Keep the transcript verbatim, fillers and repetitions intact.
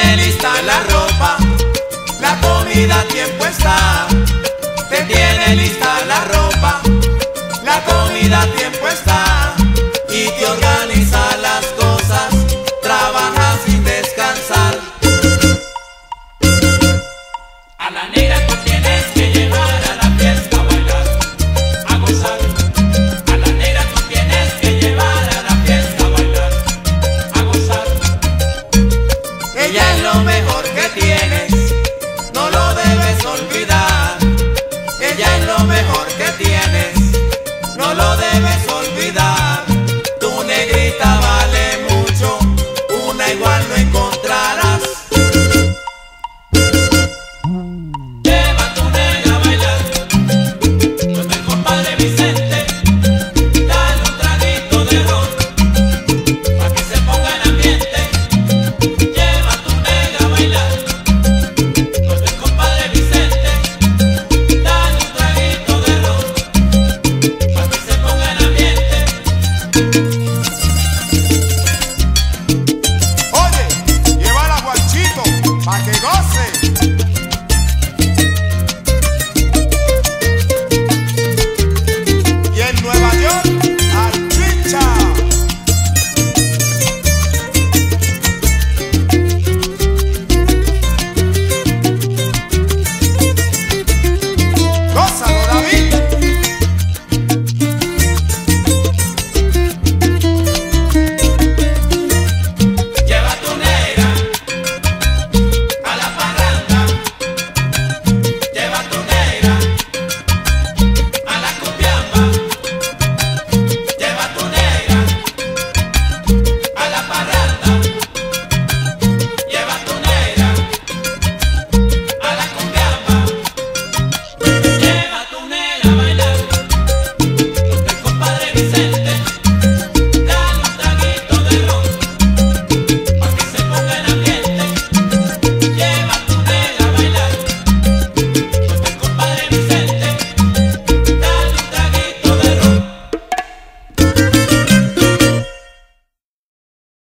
tiene lista la ropa, la comida a tiempo está. Te tiene lista la ropa, la comida a tiempo está. Y te organiza las cosas, trabaja sin descansar. A la negra tú tienes que llevar a la fiesta a bailar, a gozar. A la negra tú tienes que llevar a la fiesta a bailar, a gozar. Ella es lo mejor que tiene,